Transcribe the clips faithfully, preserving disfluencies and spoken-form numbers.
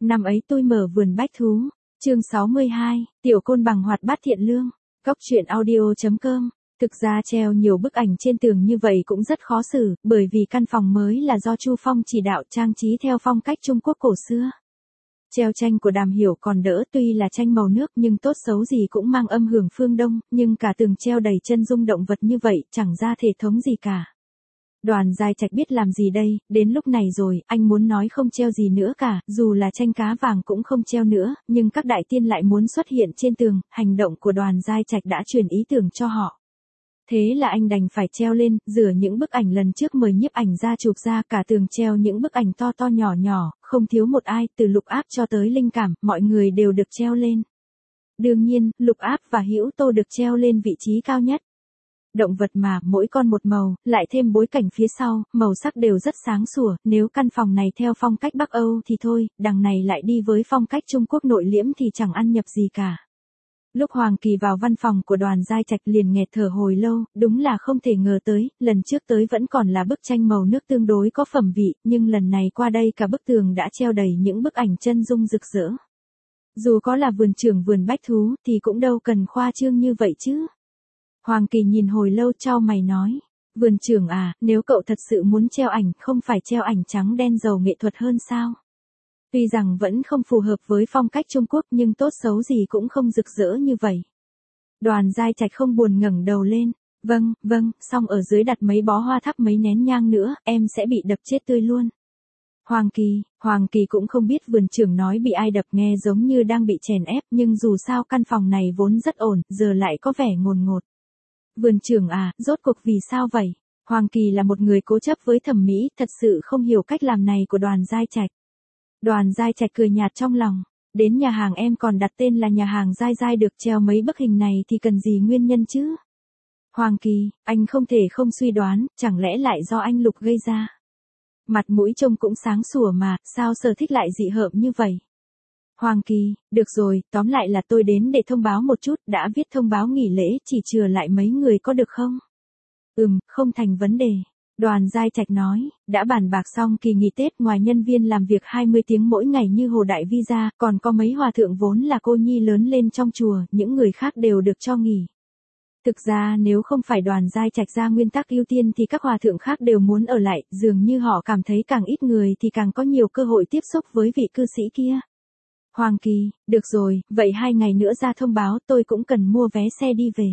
Năm ấy tôi mở vườn bách thú. Chương sáu mươi hai, Tiểu Côn Bằng hoạt bát thiện lương. Góc truyện audio chấm com. Thực ra treo nhiều bức ảnh trên tường như vậy cũng rất khó xử, bởi vì căn phòng mới là do Chu Phong chỉ đạo trang trí theo phong cách Trung Quốc cổ xưa. Treo tranh của Đàm Hiểu còn đỡ, tuy là tranh màu nước nhưng tốt xấu gì cũng mang âm hưởng phương Đông, nhưng cả tường treo đầy chân dung động vật như vậy, chẳng ra thể thống gì cả. Đoàn Giai Trạch biết làm gì đây, đến lúc này rồi, anh muốn nói không treo gì nữa cả, dù là tranh cá vàng cũng không treo nữa, nhưng các đại tiên lại muốn xuất hiện trên tường, hành động của Đoàn Giai Trạch đã truyền ý tưởng cho họ. Thế là anh đành phải treo lên, rửa những bức ảnh lần trước mời nhiếp ảnh ra chụp ra, cả tường treo những bức ảnh to to nhỏ nhỏ, không thiếu một ai, từ Lục Áp cho tới Linh Cảm, mọi người đều được treo lên. Đương nhiên, Lục Áp và Hữu Tô được treo lên vị trí cao nhất. Động vật mà, mỗi con một màu, lại thêm bối cảnh phía sau, màu sắc đều rất sáng sủa, nếu căn phòng này theo phong cách Bắc Âu thì thôi, đằng này lại đi với phong cách Trung Quốc nội liễm thì chẳng ăn nhập gì cả. Lúc Hoàng Kỳ vào văn phòng của Đoàn Giai Trạch liền nghẹt thở hồi lâu, đúng là không thể ngờ tới, lần trước tới vẫn còn là bức tranh màu nước tương đối có phẩm vị, nhưng lần này qua đây cả bức tường đã treo đầy những bức ảnh chân dung rực rỡ. Dù có là vườn trưởng vườn bách thú, thì cũng đâu cần khoa trương như vậy chứ. Hoàng Kỳ nhìn hồi lâu chau mày nói, vườn trưởng à, nếu cậu thật sự muốn treo ảnh, không phải treo ảnh trắng đen giàu nghệ thuật hơn sao? Tuy rằng vẫn không phù hợp với phong cách Trung Quốc nhưng tốt xấu gì cũng không rực rỡ như vậy. Đoàn Giai Trạch không buồn ngẩng đầu lên, vâng, vâng, xong ở dưới đặt mấy bó hoa thắp mấy nén nhang nữa, em sẽ bị đập chết tươi luôn. Hoàng Kỳ, Hoàng Kỳ cũng không biết vườn trưởng nói bị ai đập, nghe giống như đang bị chèn ép, nhưng dù sao căn phòng này vốn rất ổn, giờ lại có vẻ ngồn ngột. Vườn trưởng à, rốt cuộc vì sao vậy? Hoàng Kỳ là một người cố chấp với thẩm mỹ, thật sự không hiểu cách làm này của Đoàn Giai Trạch. Đoàn Giai Trạch cười nhạt trong lòng, đến nhà hàng em còn đặt tên là nhà hàng Giai Giai được treo mấy bức hình này thì cần gì nguyên nhân chứ? Hoàng Kỳ, anh không thể không suy đoán, chẳng lẽ lại do anh Lục gây ra? Mặt mũi trông cũng sáng sủa mà, sao Sở Thích lại dị hợm như vậy? Hoàng Kỳ, được rồi, tóm lại là tôi đến để thông báo một chút, đã viết thông báo nghỉ lễ, chỉ chừa lại mấy người có được không? Ừm, không thành vấn đề. Đoàn Giai Trạch nói, đã bàn bạc xong kỳ nghỉ Tết, ngoài nhân viên làm việc hai mươi tiếng mỗi ngày như Hồ Đại Vi ra, còn có mấy hòa thượng vốn là cô nhi lớn lên trong chùa, những người khác đều được cho nghỉ. Thực ra nếu không phải Đoàn Giai Trạch ra nguyên tắc ưu tiên thì các hòa thượng khác đều muốn ở lại, dường như họ cảm thấy càng ít người thì càng có nhiều cơ hội tiếp xúc với vị cư sĩ kia. Hoàng Kỳ, được rồi, vậy hai ngày nữa ra thông báo, tôi cũng cần mua vé xe đi về.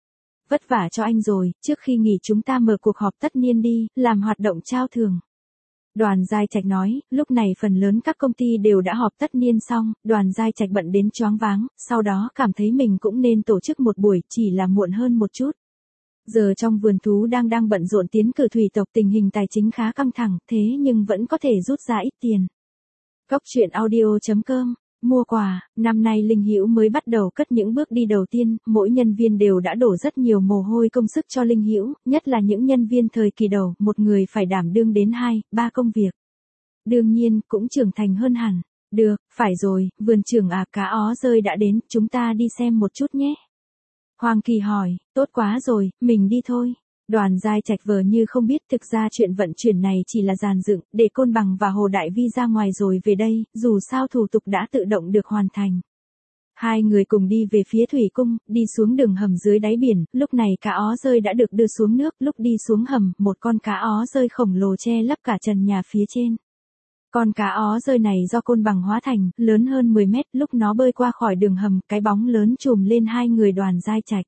Vất vả cho anh rồi, trước khi nghỉ chúng ta mở cuộc họp tất niên đi, làm hoạt động trao thưởng. Đoàn Giai Trạch nói, lúc này phần lớn các công ty đều đã họp tất niên xong, Đoàn Giai Trạch bận đến choáng váng, sau đó cảm thấy mình cũng nên tổ chức một buổi, chỉ là muộn hơn một chút. Giờ trong vườn thú đang đang bận rộn tiến cử thủy tộc, tình hình tài chính khá căng thẳng, thế nhưng vẫn có thể rút ra ít tiền. Góc truyện audio chấm com. Mua quà, năm nay Linh Hữu mới bắt đầu cất những bước đi đầu tiên, mỗi nhân viên đều đã đổ rất nhiều mồ hôi công sức cho Linh Hữu, nhất là những nhân viên thời kỳ đầu, một người phải đảm đương đến hai, ba công việc. Đương nhiên, cũng trưởng thành hơn hẳn. Được, phải rồi, vườn trưởng à, cá ó rơi đã đến, chúng ta đi xem một chút nhé. Hoàng Kỳ hỏi, tốt quá rồi, mình đi thôi. Đoàn Giai Trạch vờ như không biết, thực ra chuyện vận chuyển này chỉ là dàn dựng, để Côn Bằng và Hồ Đại Vi ra ngoài rồi về đây, dù sao thủ tục đã tự động được hoàn thành. Hai người cùng đi về phía thủy cung, đi xuống đường hầm dưới đáy biển, lúc này cá ó rơi đã được đưa xuống nước, lúc đi xuống hầm, một con cá ó rơi khổng lồ che lấp cả trần nhà phía trên. Con cá ó rơi này do Côn Bằng hóa thành, lớn hơn mười mét, lúc nó bơi qua khỏi đường hầm, cái bóng lớn trùm lên hai người Đoàn Giai Trạch.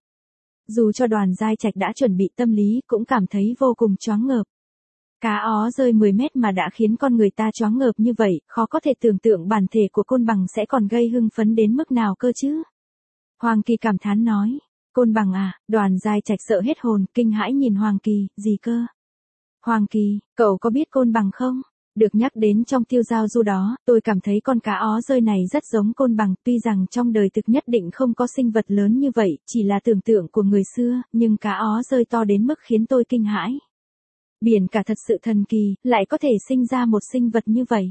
Dù cho Đoàn Giai Trạch đã chuẩn bị tâm lý cũng cảm thấy vô cùng choáng ngợp. Cá ó rơi mười mét mà đã khiến con người ta choáng ngợp như vậy, khó có thể tưởng tượng bản thể của Côn Bằng sẽ còn gây hưng phấn đến mức nào cơ chứ. Hoàng Kỳ cảm thán nói, Côn Bằng à, Đoàn Giai Trạch sợ hết hồn, kinh hãi nhìn Hoàng Kỳ, gì cơ? Hoàng Kỳ, cậu có biết Côn Bằng không? Được nhắc đến trong Tiêu Giao Du đó, tôi cảm thấy con cá ó rơi này rất giống Côn Bằng, tuy rằng trong đời thực nhất định không có sinh vật lớn như vậy, chỉ là tưởng tượng của người xưa, nhưng cá ó rơi to đến mức khiến tôi kinh hãi. Biển cả thật sự thần kỳ, lại có thể sinh ra một sinh vật như vậy.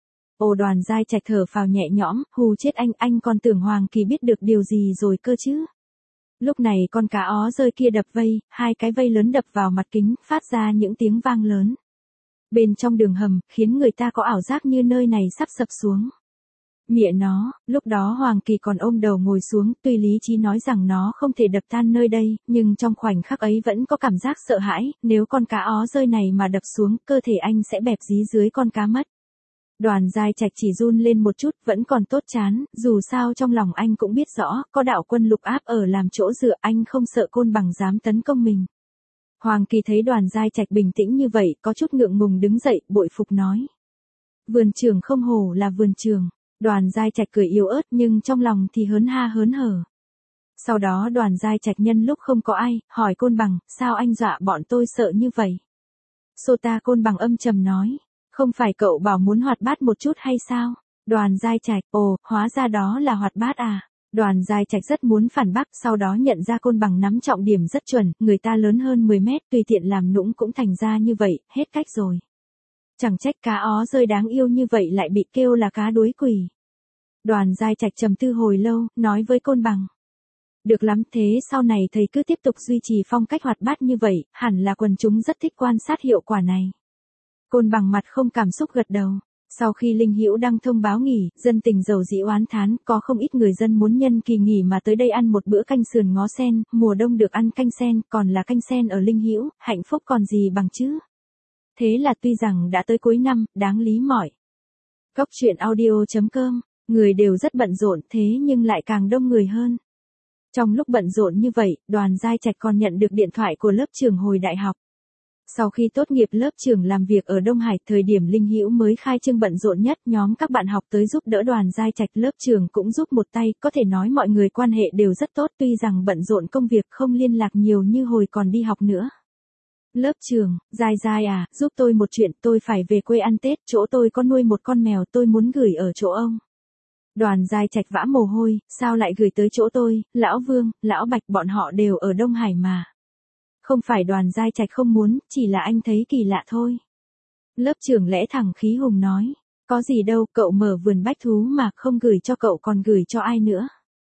Ồ, Đoàn Giai Trạch thở phào nhẹ nhõm, hù chết anh, anh còn tưởng Hoàng Kỳ biết được điều gì rồi cơ chứ. Lúc này con cá ó rơi kia đập vây, hai cái vây lớn đập vào mặt kính, phát ra những tiếng vang lớn. Bên trong đường hầm, khiến người ta có ảo giác như nơi này sắp sập xuống. Mẹ nó, lúc đó Hoàng Kỳ còn ôm đầu ngồi xuống, tuy lý trí nói rằng nó không thể đập tan nơi đây, nhưng trong khoảnh khắc ấy vẫn có cảm giác sợ hãi, nếu con cá ó rơi này mà đập xuống, cơ thể anh sẽ bẹp dí dưới con cá mất. Đoàn Giai Trạch chỉ run lên một chút, vẫn còn tốt chán, dù sao trong lòng anh cũng biết rõ, có đạo quân Lục Áp ở làm chỗ dựa, anh không sợ Côn Bằng dám tấn công mình. Hoàng Kỳ thấy Đoàn Giai Trạch bình tĩnh như vậy, có chút ngượng ngùng đứng dậy, bội phục nói. Vườn trường không hổ là vườn trường. Đoàn Giai Trạch cười yếu ớt nhưng trong lòng thì hớn ha hớn hở. Sau đó Đoàn Giai Trạch nhân lúc không có ai, hỏi Côn Bằng, sao anh dọa bọn tôi sợ như vậy? Sota Côn Bằng âm trầm nói, không phải cậu bảo muốn hoạt bát một chút hay sao? Đoàn Giai Trạch, ồ, hóa ra đó là hoạt bát à? Đoàn Giai Trạch rất muốn phản bác, sau đó nhận ra Côn Bằng nắm trọng điểm rất chuẩn, người ta lớn hơn mười mét, tùy tiện làm nũng cũng thành ra như vậy, hết cách rồi. Chẳng trách cá ó rơi đáng yêu như vậy lại bị kêu là cá đuối quỷ. Đoàn Giai Trạch trầm tư hồi lâu, nói với Côn Bằng. Được lắm, thế sau này thầy cứ tiếp tục duy trì phong cách hoạt bát như vậy, hẳn là quần chúng rất thích quan sát hiệu quả này. Côn Bằng mặt không cảm xúc gật đầu. Sau khi Linh Hữu đăng thông báo nghỉ, dân tình dầu dĩ oán thán, có không ít người dân muốn nhân kỳ nghỉ mà tới đây ăn một bữa canh sườn ngó sen, mùa đông được ăn canh sen, còn là canh sen ở Linh Hữu, hạnh phúc còn gì bằng chứ. Thế là tuy rằng đã tới cuối năm, đáng lý mỏi. Cốc truyện audio chấm com, người đều rất bận rộn thế nhưng lại càng đông người hơn. Trong lúc bận rộn như vậy, Đoàn Giai Trạch còn nhận được điện thoại của lớp trưởng hồi đại học. Sau khi tốt nghiệp lớp trưởng làm việc ở Đông Hải, thời điểm Linh Hữu mới khai trương bận rộn nhất, nhóm các bạn học tới giúp đỡ Đoàn Giai Trạch, lớp trưởng cũng giúp một tay, có thể nói mọi người quan hệ đều rất tốt, tuy rằng bận rộn công việc không liên lạc nhiều như hồi còn đi học nữa. Lớp trưởng, Giai Giai à, giúp tôi một chuyện, tôi phải về quê ăn Tết, chỗ tôi có nuôi một con mèo tôi muốn gửi ở chỗ ông. Đoàn Giai Trạch vã mồ hôi, sao lại gửi tới chỗ tôi, Lão Vương, Lão Bạch bọn họ đều ở Đông Hải mà. Không phải Đoàn Giai Trạch không muốn, chỉ là anh thấy kỳ lạ thôi. Lớp trưởng lẽ thẳng khí hùng nói, có gì đâu, cậu mở vườn bách thú mà không gửi cho cậu còn gửi cho ai nữa.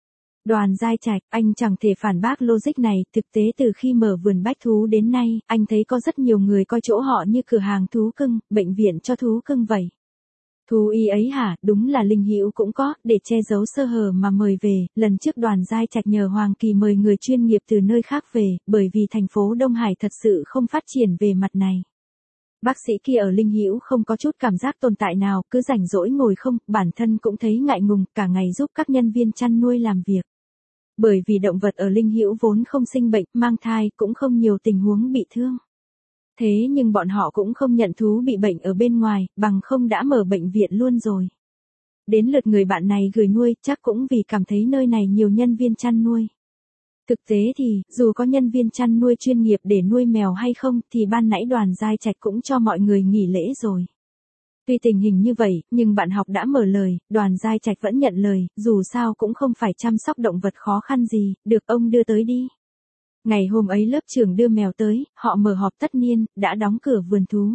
Đoàn Giai Trạch, anh chẳng thể phản bác logic này, thực tế từ khi mở vườn bách thú đến nay, anh thấy có rất nhiều người coi chỗ họ như cửa hàng thú cưng, bệnh viện cho thú cưng vậy. Thú y ấy hả, đúng là Linh Hữu cũng có, để che giấu sơ hở mà mời về, lần trước Đoàn Giai Trạch nhờ Hoàng Kỳ mời người chuyên nghiệp từ nơi khác về, bởi vì thành phố Đông Hải thật sự không phát triển về mặt này. Bác sĩ kia ở Linh Hữu không có chút cảm giác tồn tại nào, cứ rảnh rỗi ngồi không, bản thân cũng thấy ngại ngùng, cả ngày giúp các nhân viên chăn nuôi làm việc. Bởi vì động vật ở Linh Hữu vốn không sinh bệnh, mang thai, cũng không nhiều tình huống bị thương. Thế nhưng bọn họ cũng không nhận thú bị bệnh ở bên ngoài, bằng không đã mở bệnh viện luôn rồi. Đến lượt người bạn này gửi nuôi, chắc cũng vì cảm thấy nơi này nhiều nhân viên chăn nuôi. Thực tế thì, dù có nhân viên chăn nuôi chuyên nghiệp để nuôi mèo hay không, thì ban nãy Đoàn Giai Trạch cũng cho mọi người nghỉ lễ rồi. Tuy tình hình như vậy, nhưng bạn học đã mở lời, Đoàn Giai Trạch vẫn nhận lời, dù sao cũng không phải chăm sóc động vật khó khăn gì, được ông đưa tới đi. Ngày hôm ấy lớp trưởng đưa mèo tới, họ mở họp tất niên, đã đóng cửa vườn thú.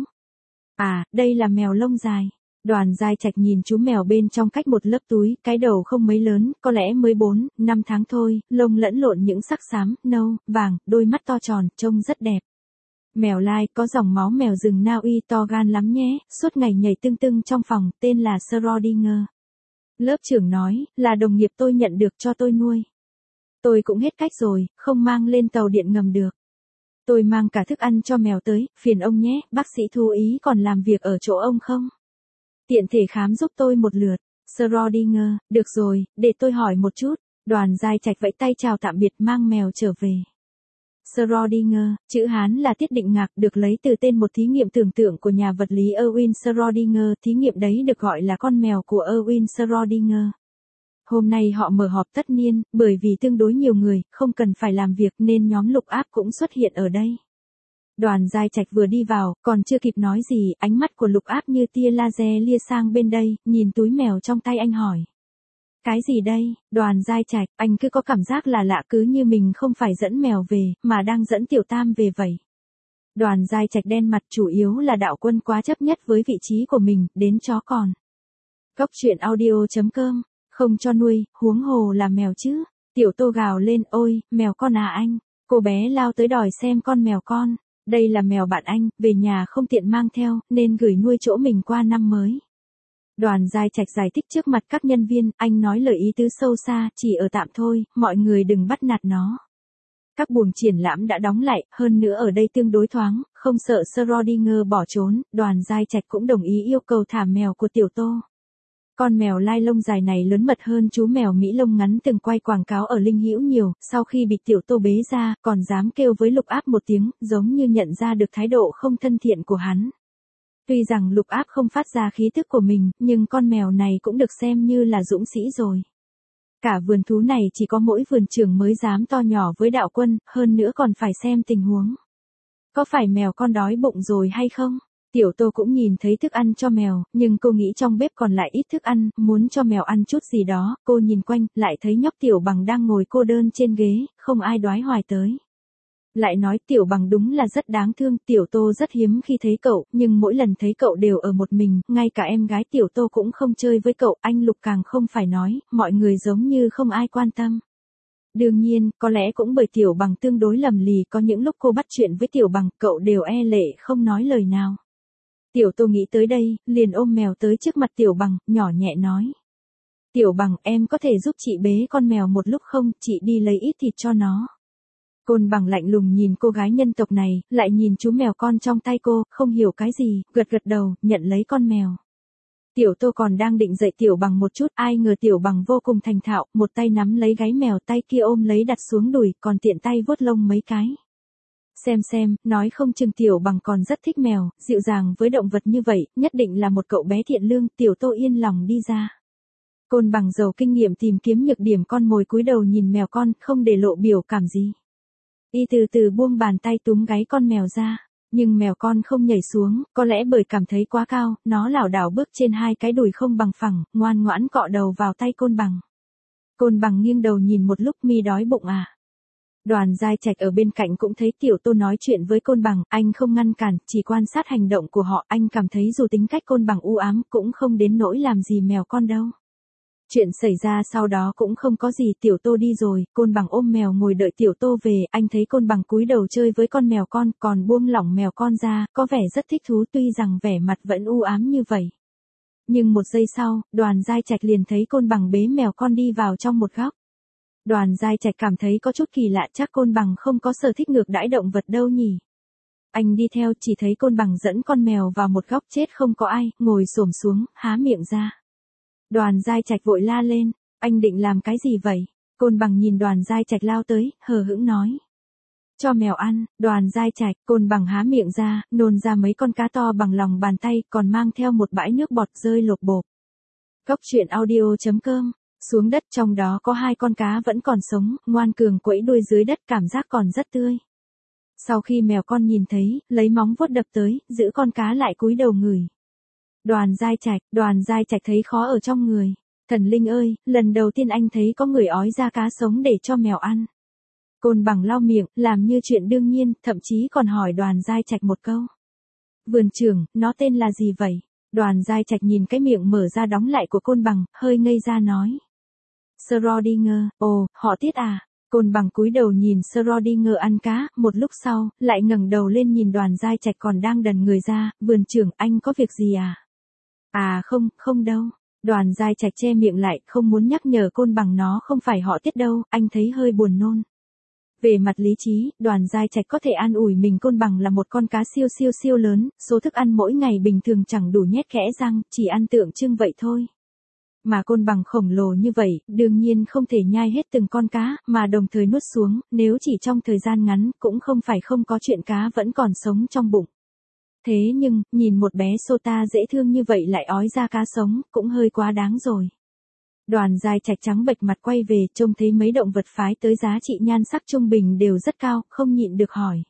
À, đây là mèo lông dài. Đoàn Giai Trạch nhìn chú mèo bên trong cách một lớp túi, cái đầu không mấy lớn, có lẽ mới bốn, năm tháng thôi, lông lẫn lộn những sắc xám, nâu, vàng, đôi mắt to tròn, trông rất đẹp. Mèo lai, có dòng máu mèo rừng Na Uy to gan lắm nhé, suốt ngày nhảy tưng tưng trong phòng, tên là Schrödinger. Lớp trưởng nói, là đồng nghiệp tôi nhận được cho tôi nuôi. Tôi cũng hết cách rồi, không mang lên tàu điện ngầm được. Tôi mang cả thức ăn cho mèo tới, phiền ông nhé, bác sĩ thú ý còn làm việc ở chỗ ông không? Tiện thể khám giúp tôi một lượt. Schrödinger, được rồi, để tôi hỏi một chút. Đoàn Giai Trạch vẫy tay chào tạm biệt mang mèo trở về. Schrödinger, chữ Hán là Tiết Định Ngạc, được lấy từ tên một thí nghiệm tưởng tượng của nhà vật lý Erwin Schrödinger, thí nghiệm đấy được gọi là con mèo của Erwin Schrödinger. Hôm nay họ mở họp tất niên, bởi vì tương đối nhiều người, không cần phải làm việc nên nhóm Lục Áp cũng xuất hiện ở đây. Đoàn Giai Trạch vừa đi vào, còn chưa kịp nói gì, ánh mắt của Lục Áp như tia laser lia sang bên đây, nhìn túi mèo trong tay anh hỏi. Cái gì đây? Đoàn Giai Trạch, anh cứ có cảm giác là lạ, cứ như mình không phải dẫn mèo về, mà đang dẫn Tiểu Tam về vậy. Đoàn Giai Trạch đen mặt, chủ yếu là đạo quân quá chấp nhất với vị trí của mình, đến chó còn. Cốc truyện audio chấm com, không cho nuôi, huống hồ là mèo chứ. Tiểu Tô gào lên, ôi, mèo con à anh. Cô bé lao tới đòi xem con mèo con. Đây là mèo bạn anh, về nhà không tiện mang theo, nên gửi nuôi chỗ mình qua năm mới. Đoàn Giai Trạch giải thích trước mặt các nhân viên, anh nói lời ý tứ sâu xa, chỉ ở tạm thôi, mọi người đừng bắt nạt nó. Các buồng triển lãm đã đóng lại, hơn nữa ở đây tương đối thoáng, không sợ Schrödinger bỏ trốn, Đoàn Giai Trạch cũng đồng ý yêu cầu thả mèo của Tiểu Tô. Con mèo lai lông dài này lớn mật hơn chú mèo Mỹ lông ngắn từng quay quảng cáo ở Linh Hữu nhiều, sau khi bị Tiểu Tô bế ra, còn dám kêu với Lục Áp một tiếng, giống như nhận ra được thái độ không thân thiện của hắn. Tuy rằng Lục Áp không phát ra khí thức của mình, nhưng con mèo này cũng được xem như là dũng sĩ rồi. Cả vườn thú này chỉ có mỗi vườn trưởng mới dám to nhỏ với đạo quân, hơn nữa còn phải xem tình huống. Có phải mèo con đói bụng rồi hay không? Tiểu Tô cũng nhìn thấy thức ăn cho mèo, nhưng cô nghĩ trong bếp còn lại ít thức ăn, muốn cho mèo ăn chút gì đó, cô nhìn quanh, lại thấy nhóc Tiểu Bằng đang ngồi cô đơn trên ghế, không ai đoái hoài tới. Lại nói Tiểu Bằng đúng là rất đáng thương, Tiểu Tô rất hiếm khi thấy cậu, nhưng mỗi lần thấy cậu đều ở một mình, ngay cả em gái Tiểu Tô cũng không chơi với cậu, anh Lục càng không phải nói, mọi người giống như không ai quan tâm. Đương nhiên, có lẽ cũng bởi Tiểu Bằng tương đối lầm lì, có những lúc cô bắt chuyện với Tiểu Bằng, cậu đều e lệ không nói lời nào. Tiểu Tô nghĩ tới đây, liền ôm mèo tới trước mặt Tiểu Bằng, nhỏ nhẹ nói. Tiểu Bằng, em có thể giúp chị bế con mèo một lúc không, chị đi lấy ít thịt cho nó. Côn Bằng lạnh lùng nhìn cô gái nhân tộc này, lại nhìn chú mèo con trong tay cô, không hiểu cái gì, gật gật đầu, nhận lấy con mèo. Tiểu Tô còn đang định dạy Tiểu Bằng một chút, ai ngờ Tiểu Bằng vô cùng thành thạo, một tay nắm lấy gáy mèo, tay kia ôm lấy đặt xuống đùi, còn tiện tay vuốt lông mấy cái. Xem xem, nói không chừng Tiểu Bằng còn rất thích mèo, dịu dàng với động vật như vậy, nhất định là một cậu bé thiện lương, Tiểu Tô yên lòng đi ra. Côn Bằng giàu kinh nghiệm tìm kiếm nhược điểm con mồi cúi đầu nhìn mèo con, không để lộ biểu cảm gì. Y từ từ buông bàn tay túm gáy con mèo ra, nhưng mèo con không nhảy xuống, có lẽ bởi cảm thấy quá cao, nó lảo đảo bước trên hai cái đùi không bằng phẳng, ngoan ngoãn cọ đầu vào tay Côn Bằng. Côn Bằng nghiêng đầu nhìn một lúc, mi đói bụng à. Đoàn Giai Trạch ở bên cạnh cũng thấy Tiểu Tô nói chuyện với Côn Bằng, anh không ngăn cản, chỉ quan sát hành động của họ, anh cảm thấy dù tính cách Côn Bằng u ám cũng không đến nỗi làm gì mèo con đâu. Chuyện xảy ra sau đó cũng không có gì, Tiểu Tô đi rồi, Côn Bằng ôm mèo ngồi đợi Tiểu Tô về, anh thấy Côn Bằng cúi đầu chơi với con mèo con, còn buông lỏng mèo con ra, có vẻ rất thích thú tuy rằng vẻ mặt vẫn u ám như vậy. Nhưng một giây sau, Đoàn Giai Trạch liền thấy Côn Bằng bế mèo con đi vào trong một góc. Đoàn Giai Trạch cảm thấy có chút kỳ lạ, chắc Côn Bằng không có sở thích ngược đãi động vật đâu nhỉ. Anh đi theo, chỉ thấy Côn Bằng dẫn con mèo vào một góc chết không có ai, ngồi xổm xuống, há miệng ra. Đoàn Giai Trạch vội la lên, anh định làm cái gì vậy? Côn Bằng nhìn Đoàn Giai Trạch lao tới, hờ hững nói. Cho mèo ăn. Đoàn Giai Trạch, Côn Bằng há miệng ra, nôn ra mấy con cá to bằng lòng bàn tay, còn mang theo một bãi nước bọt rơi lộp bộp. Cốc truyện audio chấm com. Xuống đất, trong đó có hai con cá vẫn còn sống, ngoan cường quẫy đuôi dưới đất, cảm giác còn rất tươi. Sau khi mèo con nhìn thấy, lấy móng vuốt đập tới, giữ con cá lại cúi đầu ngửi. Đoàn Giai Trạch, Đoàn Giai Trạch thấy khó ở trong người. Thần linh ơi, lần đầu tiên anh thấy có người ói ra cá sống để cho mèo ăn. Côn Bằng lau miệng, làm như chuyện đương nhiên, thậm chí còn hỏi Đoàn Giai Trạch một câu. Vườn trưởng, nó tên là gì vậy? Đoàn Giai Trạch nhìn cái miệng mở ra đóng lại của Côn Bằng, hơi ngây ra nói. Schrödinger, ồ, họ Tiết à? Côn Bằng cúi đầu nhìn Schrödinger ăn cá, một lúc sau, lại ngẩng đầu lên nhìn Đoàn Giai Trạch còn đang đần người ra, vườn trưởng, anh có việc gì à? À không, không đâu. Đoàn Giai Trạch che miệng lại, không muốn nhắc nhở Côn Bằng nó không phải họ Tiết đâu, anh thấy hơi buồn nôn. Về mặt lý trí, Đoàn Giai Trạch có thể an ủi mình Côn Bằng là một con cá siêu siêu siêu lớn, số thức ăn mỗi ngày bình thường chẳng đủ nhét kẽ răng, chỉ ăn tượng trưng vậy thôi. Mà Côn Bằng khổng lồ như vậy, đương nhiên không thể nhai hết từng con cá, mà đồng thời nuốt xuống, nếu chỉ trong thời gian ngắn, cũng không phải không có chuyện cá vẫn còn sống trong bụng. Thế nhưng, nhìn một bé Sota dễ thương như vậy lại ói ra cá sống, cũng hơi quá đáng rồi. Đoàn Giai Trạch trắng bệch mặt quay về, trông thấy mấy động vật phái tới giá trị nhan sắc trung bình đều rất cao, không nhịn được hỏi.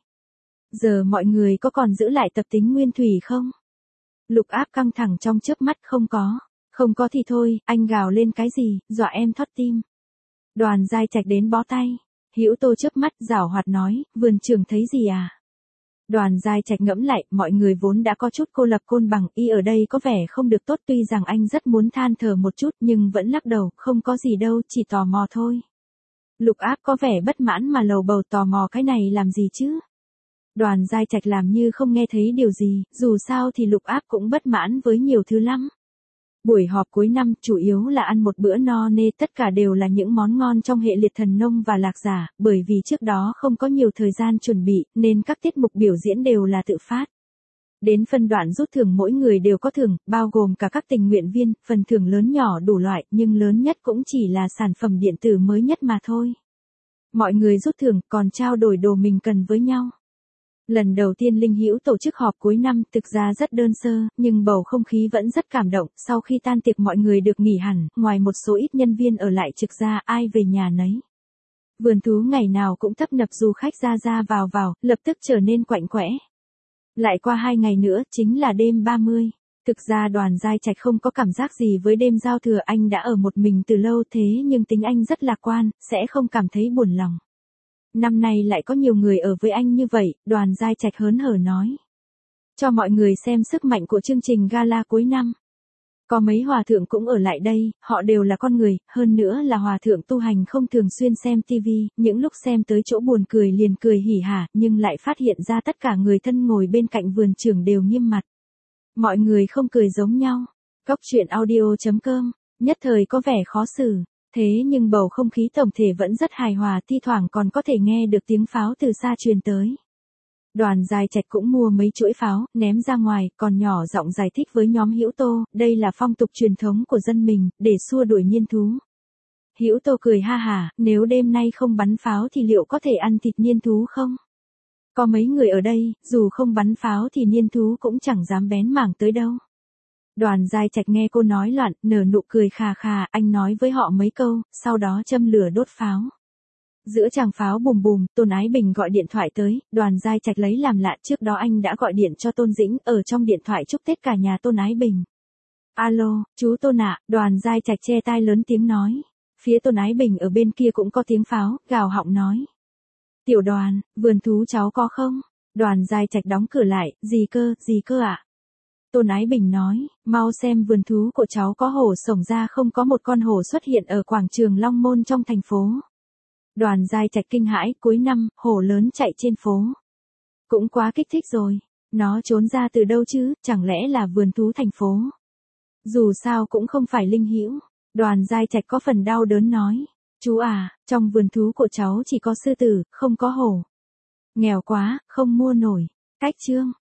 Giờ mọi người có còn giữ lại tập tính nguyên thủy không? Lục Áp căng thẳng trong chớp mắt, không có. Không có thì thôi, anh gào lên cái gì, dọa em thót tim. Đoàn Giai Trạch đến bó tay. Hữu Tô chớp mắt, giảo hoạt nói, vườn trưởng thấy gì à? Đoàn Giai Trạch ngẫm lại, mọi người vốn đã có chút cô lập. Côn Bằng y ở đây có vẻ không được tốt, tuy rằng anh rất muốn than thở một chút nhưng vẫn lắc đầu, không có gì đâu, chỉ tò mò thôi. Lục Áp có vẻ bất mãn mà lầu bầu, tò mò cái này làm gì chứ? Đoàn Giai Trạch làm như không nghe thấy điều gì, dù sao thì Lục Áp cũng bất mãn với nhiều thứ lắm. Buổi họp cuối năm chủ yếu là ăn một bữa no nê, tất cả đều là những món ngon trong hệ liệt thần nông và lạc giả, bởi vì trước đó không có nhiều thời gian chuẩn bị, nên các tiết mục biểu diễn đều là tự phát. Đến phân đoạn rút thưởng mỗi người đều có thưởng, bao gồm cả các tình nguyện viên, phần thưởng lớn nhỏ đủ loại, nhưng lớn nhất cũng chỉ là sản phẩm điện tử mới nhất mà thôi. Mọi người rút thưởng còn trao đổi đồ mình cần với nhau. Lần đầu tiên Linh Hữu tổ chức họp cuối năm thực ra rất đơn sơ, nhưng bầu không khí vẫn rất cảm động. Sau khi tan tiệc mọi người được nghỉ hẳn, ngoài một số ít nhân viên ở lại trực ra, ai về nhà nấy. Vườn thú ngày nào cũng tấp nập du khách ra ra vào vào, lập tức trở nên quạnh quẽ. Lại qua hai ngày nữa, chính là đêm ba mươi. Thực ra Đoàn Giai Trạch không có cảm giác gì với đêm giao thừa, anh đã ở một mình từ lâu thế nhưng tính anh rất lạc quan, sẽ không cảm thấy buồn lòng. Năm nay lại có nhiều người ở với anh như vậy, Đoàn Giai Trạch hớn hở nói. Cho mọi người xem sức mạnh của chương trình gala cuối năm. Có mấy hòa thượng cũng ở lại đây, họ đều là con người, hơn nữa là hòa thượng tu hành không thường xuyên xem tivi, những lúc xem tới chỗ buồn cười liền cười hỉ hả, nhưng lại phát hiện ra tất cả người thân ngồi bên cạnh vườn trưởng đều nghiêm mặt. Mọi người không cười giống nhau. Cóc truyện audio chấm com, nhất thời có vẻ khó xử. Thế nhưng bầu không khí tổng thể vẫn rất hài hòa, thi thoảng còn có thể nghe được tiếng pháo từ xa truyền tới. Đoàn Giai Trạch cũng mua mấy chuỗi pháo, ném ra ngoài, còn nhỏ giọng giải thích với nhóm Hữu Tô, đây là phong tục truyền thống của dân mình, để xua đuổi nhiên thú. Hữu Tô cười ha hả, nếu đêm nay không bắn pháo thì liệu có thể ăn thịt nhiên thú không? Có mấy người ở đây, dù không bắn pháo thì nhiên thú cũng chẳng dám bén mảng tới đâu. Đoàn Giai Trạch nghe cô nói loạn, nở nụ cười khà khà, anh nói với họ mấy câu, sau đó châm lửa đốt pháo. Giữa tràng pháo bùm bùm, Tôn Ái Bình gọi điện thoại tới, Đoàn Giai Trạch lấy làm lạ, trước đó anh đã gọi điện cho Tôn Dĩnh, ở trong điện thoại chúc Tết cả nhà Tôn Ái Bình. Alo, chú Tôn ạ, Đoàn Giai Trạch che tai lớn tiếng nói. Phía Tôn Ái Bình ở bên kia cũng có tiếng pháo, gào họng nói. Tiểu Đoàn, vườn thú cháu có không? Đoàn Giai Trạch đóng cửa lại, gì cơ, gì cơ ạ? Tôn Ái Bình nói, mau xem vườn thú của cháu có hổ sổng ra không, có một con hổ xuất hiện ở quảng trường Long Môn trong thành phố. Đoàn Giai Trạch kinh hãi, cuối năm, hổ lớn chạy trên phố. Cũng quá kích thích rồi. Nó trốn ra từ đâu chứ, chẳng lẽ là vườn thú thành phố? Dù sao cũng không phải Linh Hữu. Đoàn Giai Trạch có phần đau đớn nói. Chú à, trong vườn thú của cháu chỉ có sư tử, không có hổ. Nghèo quá, không mua nổi. Cách chương.